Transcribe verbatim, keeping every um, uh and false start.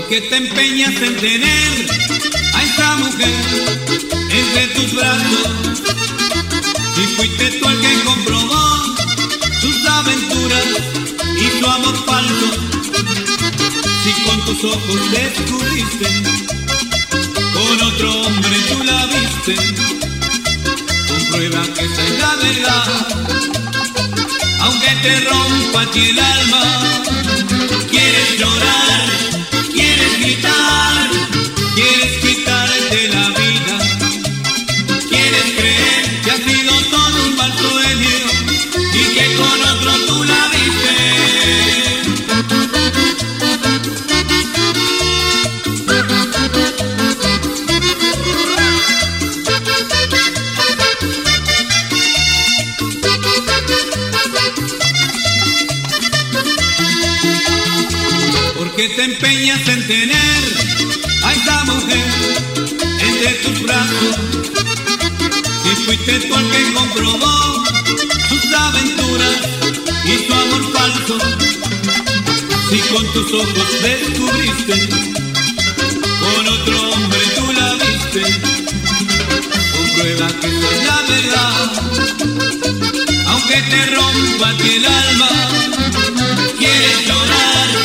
porque te empeñas en tener a esta mujer entre tus brazos. Si fuiste tú el que comprobó sus aventuras y su amor falso, si con tus ojos descubriste con otro hombre tú la viste, comprueba que esa es la verdad. Aunque te rompa a ti el alma, quieres llorar, quieres gritar, quieres quitarte la vida, quieres creer que ha sido todo un mal sueño y que con otro tú la viste. Que te empeñas en tener a esta mujer entre tus brazos. Si fuiste tú el que comprobó sus aventuras y su amor falso, si con tus ojos descubriste con otro hombre tú la viste, comprueba que esa es la verdad. Aunque te rompa a ti el alma, quieres llorar,